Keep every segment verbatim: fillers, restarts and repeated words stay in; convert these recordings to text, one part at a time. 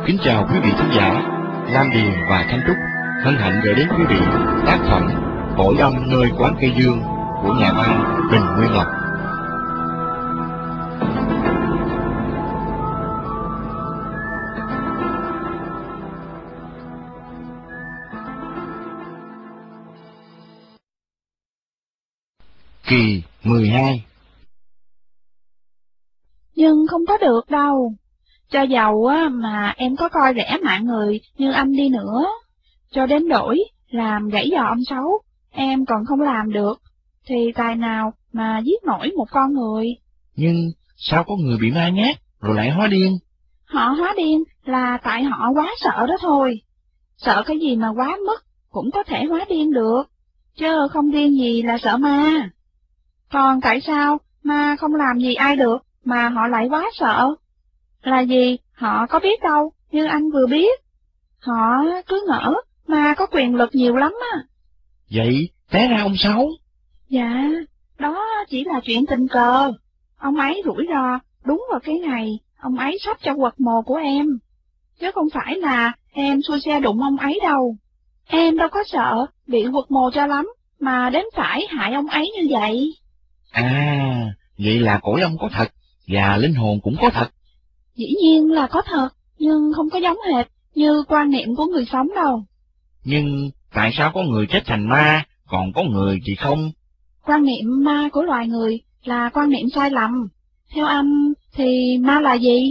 Kính chào quý vị khán giả. Lam Điền và Thanh Trúc hân hạnh gửi đến quý vị tác phẩm Cõi âm nơi quán cây dương của nhà văn Bình Nguyên Lộc. Kỳ mười hai. Nhưng không có được đâu. Cho dầu á mà em có coi rẻ mạng người như anh đi nữa, cho đến đổi làm gãy giò ông Sáu, em còn không làm được, thì tài nào mà giết nổi một con người. Nhưng sao có người bị ma nhát rồi lại hóa điên? Họ hóa điên là tại họ quá sợ đó thôi. Sợ cái gì mà quá mức cũng có thể hóa điên được, chứ không điên gì là sợ ma. Còn tại sao ma không làm gì ai được mà họ lại quá sợ? Là gì họ có biết đâu, như anh vừa biết. Họ cứ ngỡ ma có quyền lực nhiều lắm á. Vậy té ra ông Sáu? Dạ, đó chỉ là chuyện tình cờ. Ông ấy rủi ro đúng vào cái ngày ông ấy sắp cho quật mồ của em. Chứ không phải là em xui xe đụng ông ấy đâu. Em đâu có sợ bị quật mồ cho lắm, mà đến phải hại ông ấy như vậy. À, vậy là cõi âm có thật, và linh hồn cũng có thật. Dĩ nhiên là có thật, nhưng không có giống hệt như quan niệm của người sống đâu. Nhưng tại sao có người chết thành ma, còn có người thì không? Quan niệm ma của loài người là quan niệm sai lầm. Theo anh thì ma là gì?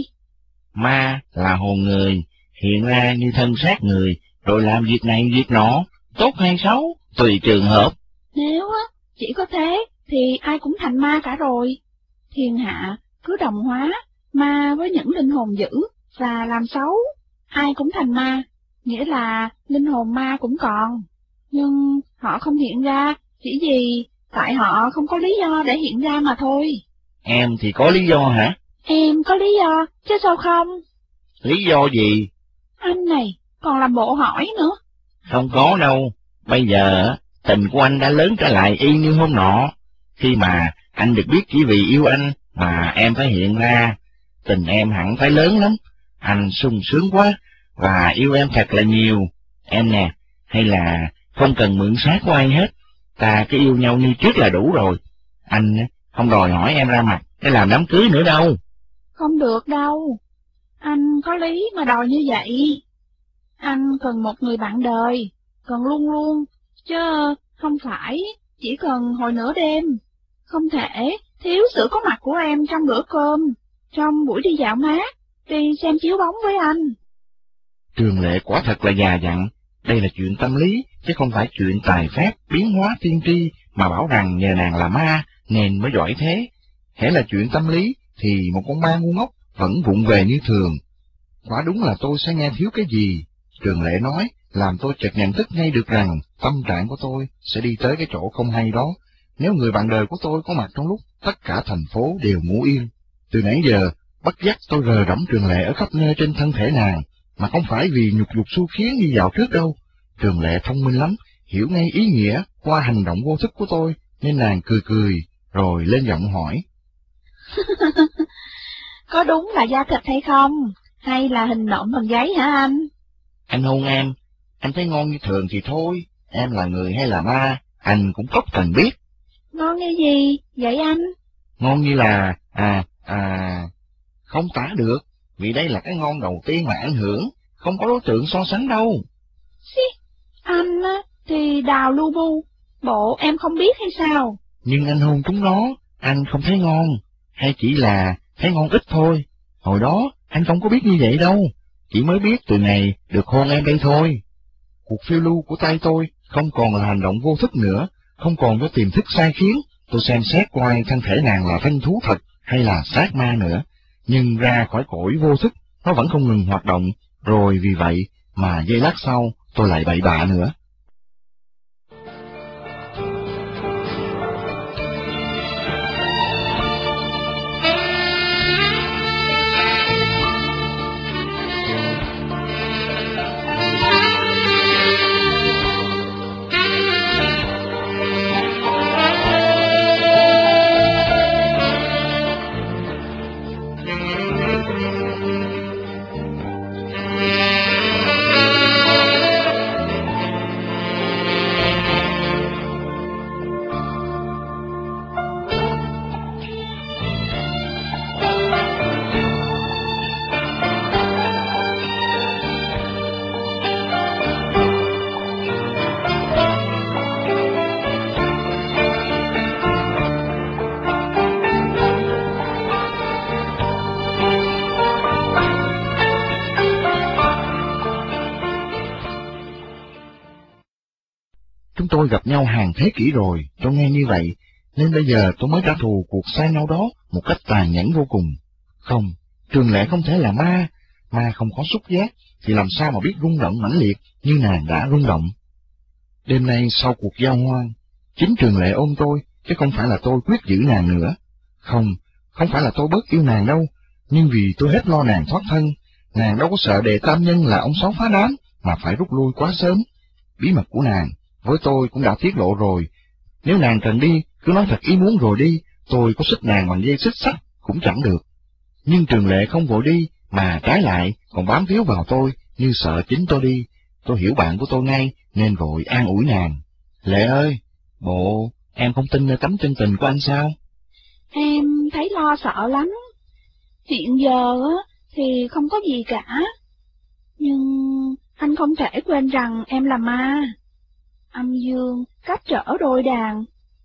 Ma là hồn người, hiện ra như thân xác người, rồi làm việc này việc nọ, tốt hay xấu, tùy trường hợp. Nếu á, chỉ có thế thì ai cũng thành ma cả rồi. Thiên hạ cứ đồng hóa ma với những linh hồn dữ và làm xấu, ai cũng thành ma, nghĩa là linh hồn ma cũng còn. Nhưng họ không hiện ra, chỉ vì tại họ không có lý do để hiện ra mà thôi. Em thì có lý do hả? Em có lý do, chứ sao không? Lý do gì? Anh này, còn làm bộ hỏi nữa. Không có đâu, bây giờ tình của anh đã lớn trở lại y như hôm nọ. Khi mà anh được biết chỉ vì yêu anh mà em phải hiện ra, tình em hẳn phải lớn lắm. Anh sung sướng quá, và yêu em thật là nhiều. Em nè, hay là không cần mượn xác của ai hết, ta cứ yêu nhau như trước là đủ rồi. Anh không đòi hỏi em ra mặt để làm đám cưới nữa đâu. Không được đâu, anh có lý mà đòi như vậy. Anh cần một người bạn đời, cần luôn luôn, chứ không phải chỉ cần hồi nửa đêm. Không thể thiếu sự có mặt của em trong bữa cơm, trong buổi đi dạo mát, đi xem chiếu bóng với anh. Trường Lệ quả thật là già dặn, đây là chuyện tâm lý, chứ không phải chuyện tài phép, biến hóa tiên tri, mà bảo rằng nhờ nàng là ma, nên mới giỏi thế. Hễ là chuyện tâm lý, thì một con ma ngu ngốc vẫn vụng về như thường. Quả đúng là tôi sẽ nghe thiếu cái gì. Trường Lệ nói, làm tôi chợt nhận thức ngay được rằng tâm trạng của tôi sẽ đi tới cái chỗ không hay đó. Nếu người bạn đời của tôi có mặt trong lúc tất cả thành phố đều ngủ yên. Từ nãy giờ, bất giác tôi rờ rẫm Trường Lệ ở khắp nơi trên thân thể nàng, mà không phải vì nhục dục xu khiến như dạo trước đâu. Trường Lệ thông minh lắm, hiểu ngay ý nghĩa qua hành động vô thức của tôi, nên nàng cười cười, rồi lên giọng hỏi. Có đúng là da thịt hay không? Hay là hình nộm bằng giấy hả anh? Anh hôn em, anh thấy ngon như thường thì thôi, em là người hay là ma, anh cũng cốc cần biết. Ngon như gì, vậy anh? Ngon như là, à, à, không tả được, vì đây là cái ngon đầu tiên mà anh hưởng, không có đối tượng so sánh đâu. Xí, anh á, thì đào lu bu, bộ em không biết hay sao? Nhưng anh hôn chúng nó, anh không thấy ngon, hay chỉ là thấy ngon ít thôi. Hồi đó, anh không có biết như vậy đâu, chỉ mới biết từ ngày được hôn em đây thôi. Cuộc phiêu lưu của tay tôi không còn là hành động vô thức nữa, không còn có tiềm thức sai khiến. Tôi xem xét coi thân thể nàng là thanh thú thật hay là xác ma nữa, nhưng ra khỏi cõi vô thức, nó vẫn không ngừng hoạt động, rồi vì vậy mà giây lát sau tôi lại bậy bạ nữa. tôi gặp nhau hàng thế kỷ rồi, tôi nghe như vậy, nên bây giờ tôi mới trả thù cuộc xa nhau đó một cách tàn nhẫn vô cùng. Không, Trường Lệ không thể là ma, ma không có xúc giác, thì làm sao mà biết rung động mãnh liệt như nàng đã rung động. Đêm nay sau cuộc giao hoan, chính Trường Lệ ôm tôi, chứ không phải là tôi quyết giữ nàng nữa. Không, không phải là tôi bớt yêu nàng đâu, nhưng vì tôi hết lo nàng thoát thân, nàng đâu có sợ Đề Tam Nhân là ông Sáu phá đám, mà phải rút lui quá sớm. Bí mật của nàng, với tôi cũng đã tiết lộ rồi, nếu nàng cần đi, cứ nói thật ý muốn rồi đi, tôi có xích nàng bằng dây xích sắt cũng chẳng được. Nhưng Trường Lệ không vội đi, mà trái lại còn bám víu vào tôi, như sợ chính tôi đi. Tôi hiểu bạn của tôi ngay, nên vội an ủi nàng. Lệ ơi, bộ, em không tin nơi tấm chân tình của anh sao? Em thấy lo sợ lắm. Hiện giờ á thì không có gì cả. Nhưng anh không thể quên rằng em là ma. Âm dương cách trở đôi đàn.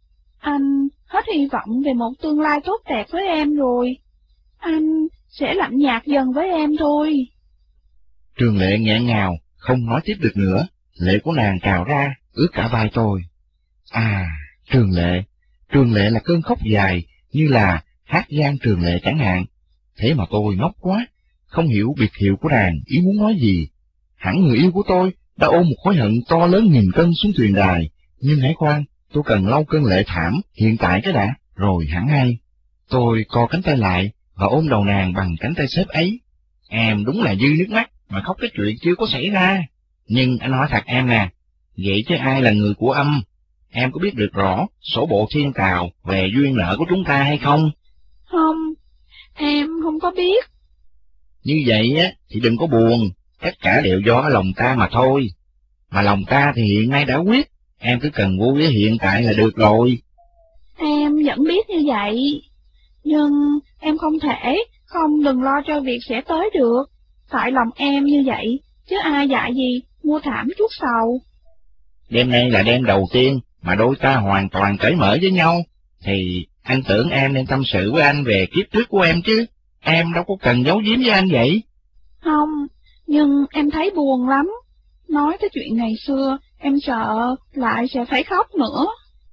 Anh hết hy vọng về một tương lai tốt đẹp với em rồi. Anh sẽ lạnh nhạt dần với em thôi. Trường Lệ nghẹn ngào, không nói tiếp được nữa, lệ của nàng trào ra, ướt cả vai tôi. À, Trường Lệ, Trường Lệ là cơn khóc dài, như là hát gian Trường Lệ chẳng hạn. Thế mà tôi ngốc quá, không hiểu biệt hiệu của nàng ý muốn nói gì. Hẳn người yêu của tôi đã ôm một khối hận to lớn nghìn cân xuống thuyền đài, nhưng hãy khoan, tôi cần lau cơn lệ thảm hiện tại cái đã, rồi hẳn hay. Tôi co cánh tay lại và ôm đầu nàng bằng cánh tay xếp ấy. Em đúng là dư nước mắt mà khóc cái chuyện chưa có xảy ra. Nhưng anh hỏi thật em nè, vậy chứ ai là người của âm? Em có biết được rõ sổ bộ thiên tào về duyên nợ của chúng ta hay không? Không, em không có biết. Như vậy á thì đừng có buồn, tất cả đều do lòng ta mà thôi. Mà lòng ta thì hiện nay đã quyết, em cứ cần vui với hiện tại là được rồi. Em vẫn biết như vậy, nhưng em không thể không đừng lo cho việc sẽ tới được. Tại lòng em như vậy, chứ ai dạy gì mua thảm chuốt sầu. Đêm nay là đêm đầu tiên mà đôi ta hoàn toàn cởi mở với nhau, thì anh tưởng em nên tâm sự với anh về kiếp trước của em chứ. Em đâu có cần giấu giếm với anh vậy. Không, nhưng em thấy buồn lắm. Nói tới chuyện ngày xưa, em sợ lại sẽ phải khóc nữa.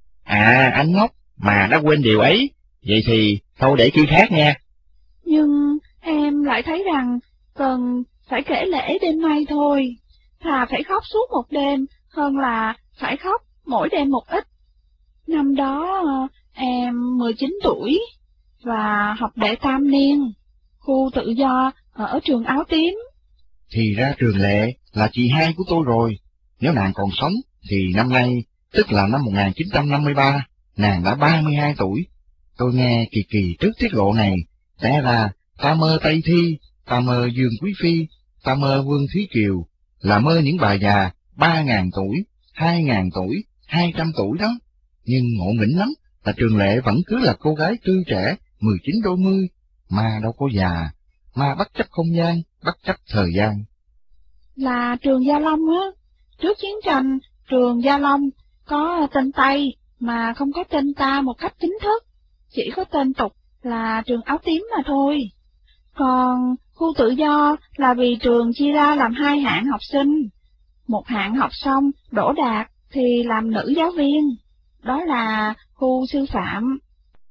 À, anh ngốc, mà đã quên điều ấy. Vậy thì thôi để khi khác nha. Nhưng em lại thấy rằng cần phải kể lễ đêm nay thôi. Thà phải khóc suốt một đêm hơn là phải khóc mỗi đêm một ít. Năm đó em mười chín tuổi và học đệ tam niên, khu tự do ở trường Áo Tím. Thì ra Trường Lệ là chị hai của tôi rồi. Nếu nàng còn sống thì năm nay, tức là năm một nghìn chín trăm năm mươi ba, nàng đã ba mươi hai tuổi. Tôi nghe kỳ kỳ trước tiết lộ này, té ra ta mơ Tây Thi, ta mơ Dương Quý Phi, ta mơ Vương Thúy Kiều, là mơ những bà già ba ngàn tuổi, hai ngàn tuổi, hai trăm tuổi đó. Nhưng ngộ nghĩnh lắm là Trường Lệ vẫn cứ là cô gái tươi trẻ, mười chín đôi mươi, mà đâu có già, mà bất chấp không gian, bất chấp thời gian. Là trường Gia Long á, trước chiến tranh, trường Gia Long có tên Tây mà không có tên ta một cách chính thức, chỉ có tên tục là trường Áo Tím mà thôi. Còn khu tự do là vì trường chia ra làm hai hạng học sinh, một hạng học xong đỗ đạt thì làm nữ giáo viên, đó là khu sư phạm.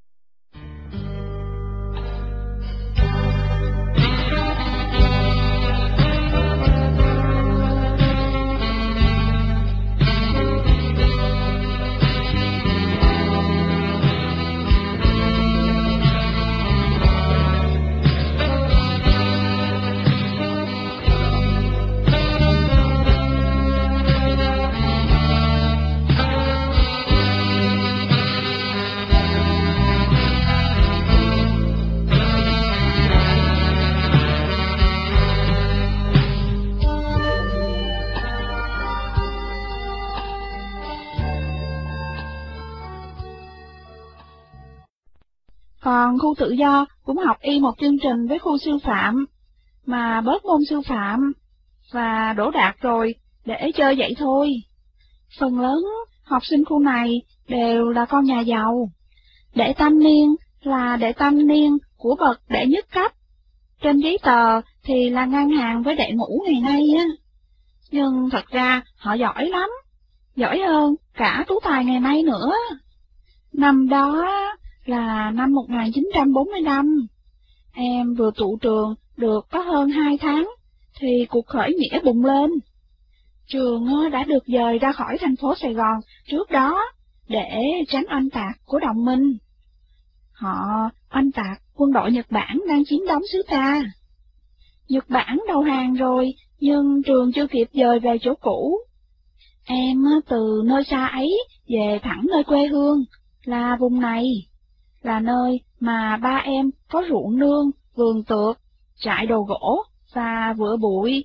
Còn khu tự do cũng học y một chương trình với khu sư phạm, mà bớt môn sư phạm, và đỗ đạt rồi, để chơi vậy thôi. Phần lớn học sinh khu này đều là con nhà giàu. Đệ tam niên là đệ tam niên của bậc đệ nhất cấp. Trên giấy tờ thì là ngang hàng với đệ ngũ ngày nay á. Nhưng thật ra họ giỏi lắm, giỏi hơn cả Tú Tài ngày nay nữa. Năm đó là năm một nghìn chín trăm bốn mươi lăm, em vừa tụ trường được có hơn hai tháng, thì cuộc khởi nghĩa bùng lên. Trường đã được dời ra khỏi thành phố Sài Gòn trước đó để tránh oanh tạc của đồng minh. Họ oanh tạc quân đội Nhật Bản đang chiếm đóng xứ ta. Nhật Bản đầu hàng rồi, nhưng trường chưa kịp dời về chỗ cũ. Em từ nơi xa ấy về thẳng nơi quê hương, là vùng này, là nơi mà ba em có ruộng nương, vườn tược, trại đồ gỗ và vựa bụi.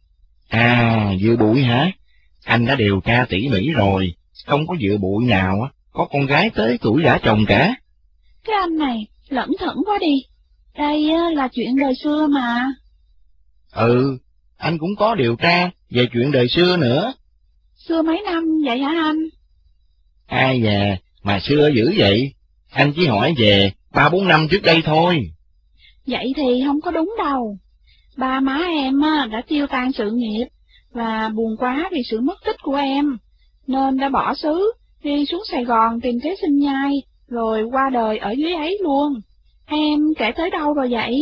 À, vựa bụi hả? Anh đã điều tra tỉ mỉ rồi, không có vựa bụi nào có con gái tới tuổi gả chồng cả. Cái anh này lẩn thẩn quá đi, đây là chuyện đời xưa mà. Ừ, anh cũng có điều tra về chuyện đời xưa nữa. Xưa mấy năm vậy hả anh? Ai dè, mà xưa dữ vậy, anh chỉ hỏi về ba bốn năm trước đây thôi. Vậy thì không có đúng đâu. Ba má em đã tiêu tan sự nghiệp, và buồn quá vì sự mất tích của em, nên đã bỏ xứ, đi xuống Sài Gòn tìm kế sinh nhai, rồi qua đời ở dưới ấy luôn. Em kể tới đâu rồi vậy?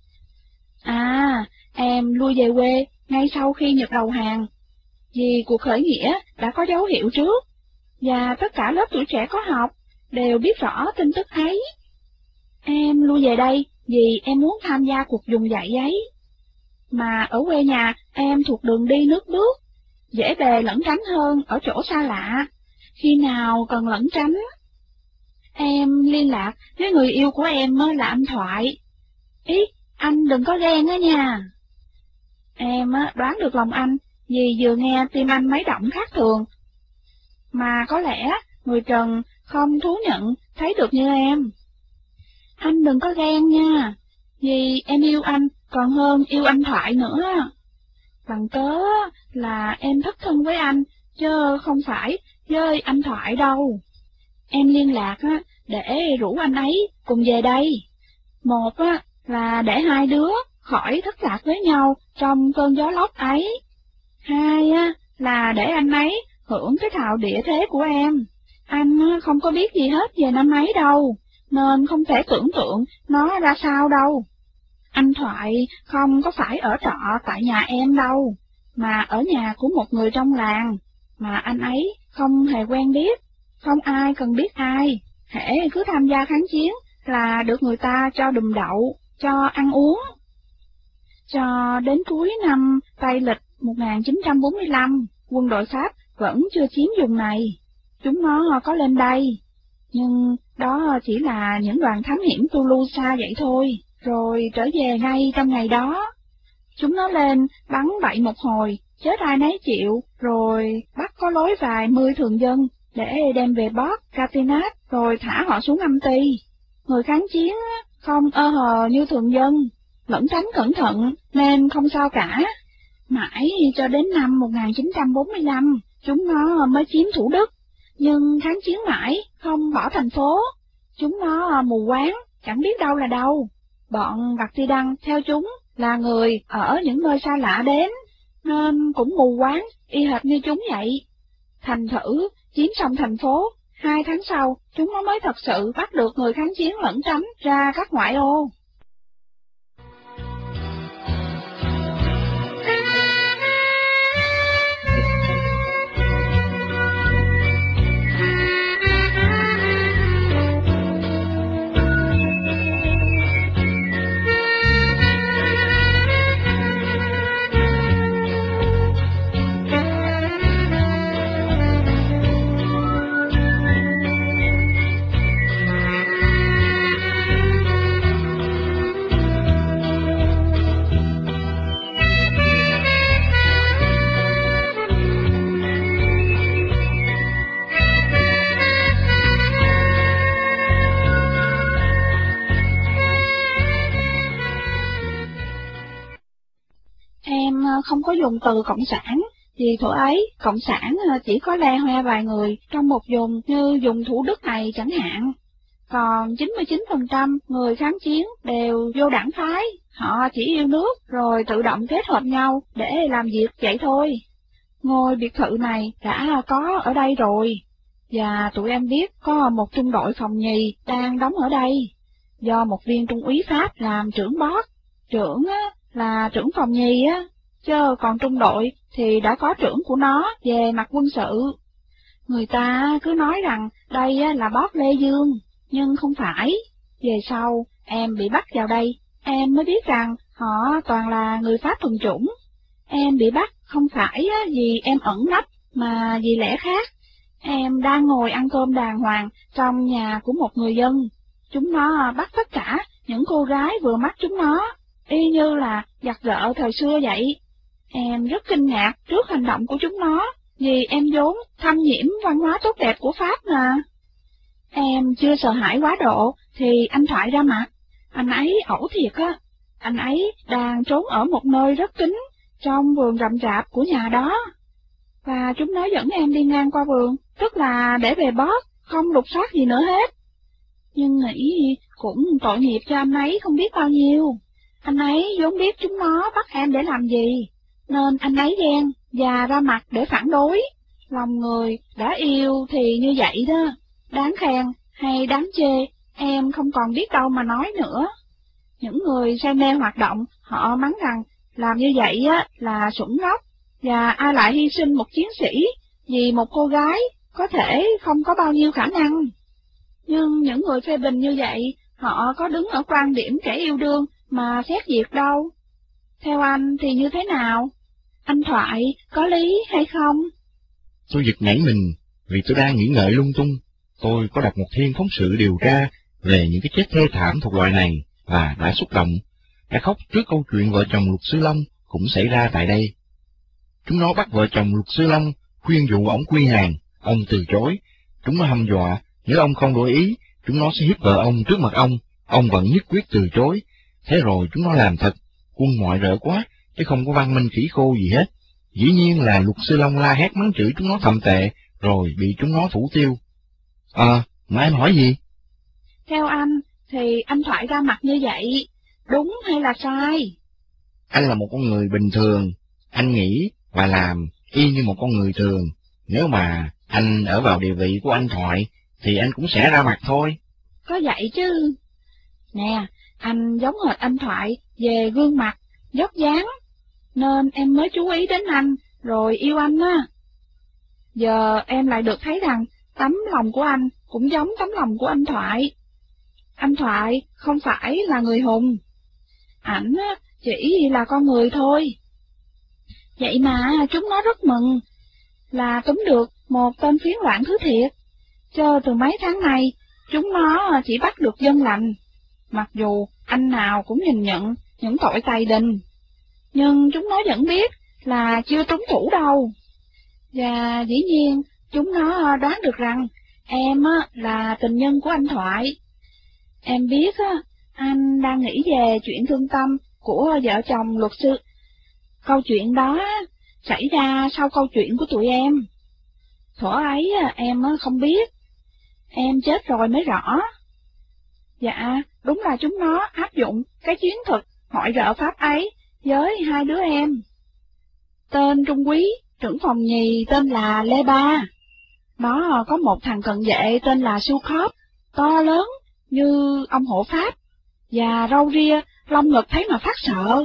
À, em lui về quê ngay sau khi Nhật đầu hàng, vì cuộc khởi nghĩa đã có dấu hiệu trước, và tất cả lớp tuổi trẻ có học đều biết rõ tin tức ấy. Em lui về đây vì em muốn tham gia cuộc vùng dậy ấy. Mà ở quê nhà em thuộc đường đi nước bước, dễ bề lẩn tránh hơn ở chỗ xa lạ, khi nào cần lẩn tránh. Em liên lạc với người yêu của em là anh Thoại. Ý, anh đừng có ghen á nha. Em đoán được lòng anh vì vừa nghe tim anh mấy động khác thường. Mà có lẽ người Trần không thú nhận thấy được như em. Anh đừng có ghen nha, vì em yêu anh còn hơn yêu anh Thoại nữa. Bằng cớ là em thất thân với anh, chứ không phải với anh Thoại đâu. Em liên lạc để rủ anh ấy cùng về đây. Một là để hai đứa khỏi thất lạc với nhau trong cơn gió lốc ấy. Hai là để anh ấy hưởng cái thạo địa thế của em. Anh không có biết gì hết về năm ấy đâu, nên không thể tưởng tượng nó ra sao đâu. Anh Thoại không có phải ở trọ tại nhà em đâu, mà ở nhà của một người trong làng, mà anh ấy không hề quen biết, không ai cần biết ai, hễ cứ tham gia kháng chiến là được người ta cho đùm đậu, cho ăn uống. Cho đến cuối năm Tây lịch một nghìn chín trăm bốn mươi lăm, quân đội Pháp vẫn chưa chiếm vùng này. Chúng nó có lên đây, nhưng đó chỉ là những đoàn thám hiểm tu lu xa vậy thôi, rồi trở về ngay trong ngày đó. Chúng nó lên bắn bậy một hồi, chết ai nấy chịu, rồi bắt có lối vài mươi thường dân để đem về Port Catinat, rồi thả họ xuống âm ty. Người kháng chiến không ơ hờ như thường dân, lẩn tránh cẩn thận nên không sao cả. Mãi cho đến năm một nghìn chín trăm bốn mươi lăm, chúng nó mới chiếm Thủ Đức, nhưng kháng chiến mãi không bỏ thành phố. Chúng nó mù quáng, chẳng biết đâu là đâu. Bọn Bạc Ti Đăng theo chúng là người ở những nơi xa lạ đến, nên cũng mù quáng y hệt như chúng vậy. Thành thử chiếm xong thành phố, hai tháng sau chúng nó mới thật sự bắt được người kháng chiến lẩn tránh ra các ngoại ô. Không có dùng từ cộng sản, vì thuở ấy cộng sản chỉ có le hoe vài người trong một vùng như vùng Thủ Đức này chẳng hạn. Còn chín mươi chín phần trăm người kháng chiến đều vô đảng phái, họ chỉ yêu nước rồi tự động kết hợp nhau để làm việc vậy thôi. ngôi biệt thự này đã có ở đây rồi, và tụi em biết có một trung đội phòng nhì đang đóng ở đây, do một viên trung úy Pháp làm trưởng boss, trưởng á, là trưởng phòng nhì á, chứ còn trung đội thì đã có trưởng của nó về mặt quân sự. Người ta cứ nói rằng đây á, là boss Lê Dương, nhưng không phải. Về sau, em bị bắt vào đây, em mới biết rằng họ toàn là người Pháp thuần chủng. Em bị bắt không phải á, vì em ẩn nấp, mà vì lẽ khác. Em đang ngồi ăn cơm đàng hoàng trong nhà của một người dân. Chúng nó bắt tất cả những cô gái vừa mắt chúng nó, y như là giặt rợ thời xưa vậy. Em rất kinh ngạc trước hành động của chúng nó, vì em vốn thâm nhiễm văn hóa tốt đẹp của Pháp mà. Em chưa sợ hãi quá độ, thì anh Thoại ra mặt. Anh ấy ẩu thiệt á, anh ấy đang trốn ở một nơi rất kín, trong vườn rậm rạp của nhà đó. Và chúng nó dẫn em đi ngang qua vườn, tức là để về boss, không lục soát gì nữa hết. Nhưng nghĩ cũng tội nghiệp cho anh ấy không biết bao nhiêu. Anh ấy vốn biết chúng nó bắt em để làm gì, nên anh ấy ghen và ra mặt để phản đối. Lòng người đã yêu thì như vậy đó, đáng khen hay đáng chê, em không còn biết đâu mà nói nữa. Những người say mê hoạt động, họ mắng rằng làm như vậy á là xuẩn ngốc, và ai lại hy sinh một chiến sĩ vì một cô gái có thể không có bao nhiêu khả năng. Nhưng những người phê bình như vậy, họ có đứng ở quan điểm kẻ yêu đương mà xét duyệt đâu. Theo anh thì như thế nào? Anh Thoại có lý hay không? Tôi giật nảy mình vì tôi đang nghĩ ngợi lung tung. Tôi có đọc một thiên phóng sự điều tra về những cái chết thê thảm thuộc loại này và đã xúc động, đã khóc trước câu chuyện vợ chồng Luật Sư Long cũng xảy ra tại đây. Chúng nó bắt vợ chồng Luật Sư Long, khuyên dụ ổng quy hàng, ông từ chối. Chúng nó hăm dọa, nếu ông không đổi ý, chúng nó sẽ hiếp vợ ông trước mặt ông, ông vẫn nhất quyết từ chối. Thế rồi chúng nó làm thật, quân ngoại rợ quá, chứ không có văn minh khỉ khô gì hết. Dĩ nhiên là Luật Sư Long la hét mắng chửi chúng nó thậm tệ, rồi bị chúng nó thủ tiêu. À, mà em hỏi gì? Theo anh, thì anh Thoại ra mặt như vậy, đúng hay là sai? Anh là một con người bình thường, anh nghĩ và làm y như một con người thường. Nếu mà anh ở vào địa vị của anh Thoại, thì anh cũng sẽ ra mặt thôi. Có vậy chứ. Nè, anh giống hệt anh Thoại về gương mặt, dốc dáng, nên em mới chú ý đến anh, rồi yêu anh á. Giờ em lại được thấy rằng tấm lòng của anh cũng giống tấm lòng của anh Thoại. Anh Thoại không phải là người hùng, ảnh chỉ là con người thôi. Vậy mà chúng nó rất mừng, là túm được một tên phiến loạn thứ thiệt. Chờ từ mấy tháng nay, chúng nó chỉ bắt được dân lành, mặc dù anh nào cũng nhìn nhận những tội tày đình. Nhưng chúng nó vẫn biết là chưa trúng thủ đâu. Và dĩ nhiên, chúng nó đoán được rằng em là tình nhân của anh Thoại. Em biết anh đang nghĩ về chuyện thương tâm của vợ chồng luật sư. Câu chuyện đó xảy ra sau câu chuyện của tụi em. Thuở ấy em không biết, em chết rồi mới rõ. Dạ, đúng là chúng nó áp dụng cái chiến thuật mọi rợ Pháp ấy với hai đứa em. Tên trung úy trưởng phòng nhì tên là Lê Ba. Nó có một thằng cận vệ tên là Su Khóp, to lớn như ông hộ Pháp, và râu ria, lông ngực thấy mà phát sợ.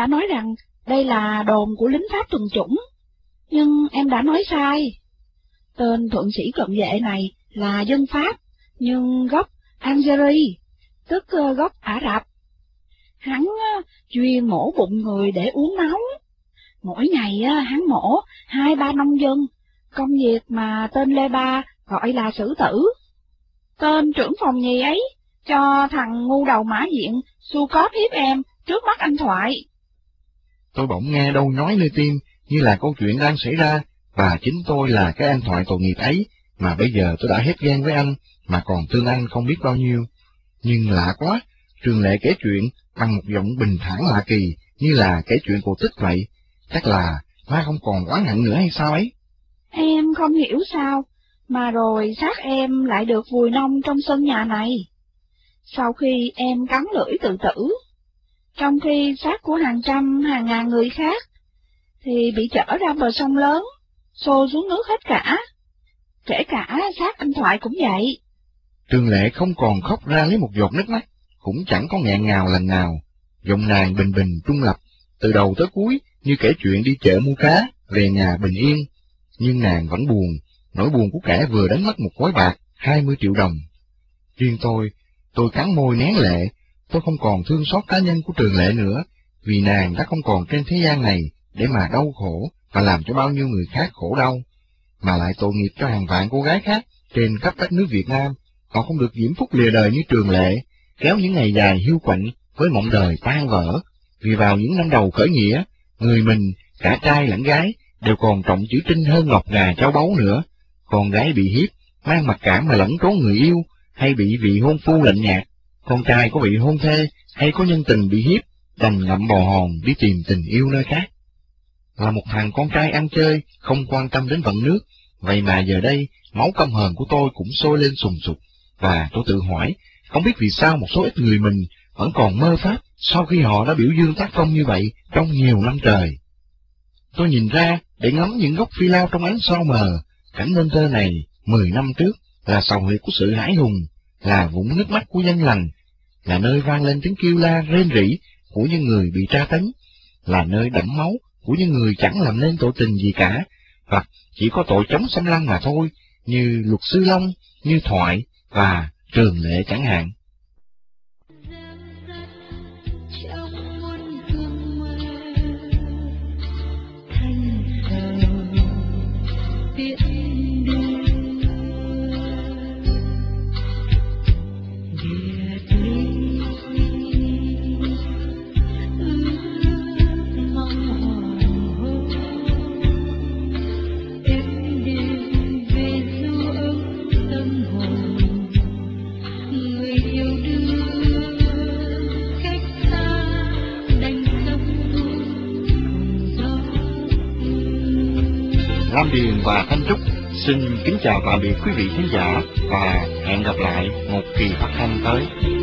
đã nói rằng đây là đồn của lính Pháp tuần chủng, nhưng em đã nói sai. Tên thuận sĩ cận vệ này là dân Pháp, nhưng gốc Algeria, tức gốc Ả Rập. Hắn chuyên mổ bụng người để uống máu. Mỗi ngày hắn mổ hai ba nông dân, công việc mà tên Lê Ba gọi là xử tử. Tên trưởng phòng nhì ấy cho thằng ngu đầu mã diện su cóp hiếp em trước mắt anh Thoại. Tôi bỗng nghe đau nhói nơi tim như là câu chuyện đang xảy ra, và chính tôi là cái anh Thoại tội nghiệp ấy, mà bây giờ tôi đã hết ghen với anh, mà còn thương anh không biết bao nhiêu. Nhưng lạ quá, Trường Lệ kể chuyện bằng một giọng bình thản lạ kỳ, như là kể chuyện cổ tích vậy. Chắc là má không còn oán hận nữa hay sao ấy? Em không hiểu sao, mà rồi xác em lại được vùi nông trong sân nhà này, sau khi em cắn lưỡi tự tử, trong khi xác của hàng trăm hàng ngàn người khác thì bị chở ra bờ sông lớn, xô xuống nước hết cả, kể cả xác anh Thoại cũng vậy. Trường Lệ không còn khóc ra lấy một giọt nước mắt, cũng chẳng có nghẹn ngào lần nào. Giọng nàng bình bình trung lập, từ đầu tới cuối như kể chuyện đi chợ mua cá, về nhà bình yên. Nhưng nàng vẫn buồn, nỗi buồn của kẻ vừa đánh mất một gói bạc hai mươi triệu đồng. Riêng tôi, tôi cắn môi nén lệ, tôi không còn thương xót cá nhân của Trường Lệ nữa, vì nàng đã không còn trên thế gian này để mà đau khổ và làm cho bao nhiêu người khác khổ đau, mà lại tội nghiệp cho hàng vạn cô gái khác trên khắp đất nước Việt Nam. Họ không được diễm phúc lìa đời như Trường Lệ, kéo những ngày dài hiu quạnh với mộng đời tan vỡ, vì vào những năm đầu khởi nghĩa, người mình, cả trai lẫn gái, đều còn trọng chữ trinh hơn ngọc ngà châu báu nữa. Con gái bị hiếp, mang mặc cảm mà lẫn trốn người yêu, hay bị vị hôn phu lạnh nhạt. Con trai có vị hôn thê, hay có nhân tình bị hiếp, đành ngậm bồ hòn đi tìm tình yêu nơi khác. Là một thằng con trai ăn chơi, không quan tâm đến vận nước, vậy mà giờ đây, máu căm hờn của tôi cũng sôi lên sùng sục, và tôi tự hỏi, không biết vì sao một số ít người mình vẫn còn mơ pháp sau khi họ đã biểu dương tác phong như vậy trong nhiều năm trời. Tôi nhìn ra để ngắm những gốc phi lao trong ánh sao mờ, cảnh nên thơ này mười năm trước là sầu huyệt của sự hãi hùng, là vũng nước mắt của dân lành, là nơi vang lên tiếng kêu la rên rỉ của những người bị tra tấn, là nơi đẫm máu của những người chẳng làm nên tội tình gì cả, hoặc chỉ có tội chống xâm lăng mà thôi, như Luật Sư Long, như Thoại và Trường Lệ chẳng hạn. Lam Điền và Thanh Trúc xin kính chào tạm biệt quý vị khán giả và hẹn gặp lại một kỳ phát thanh tới.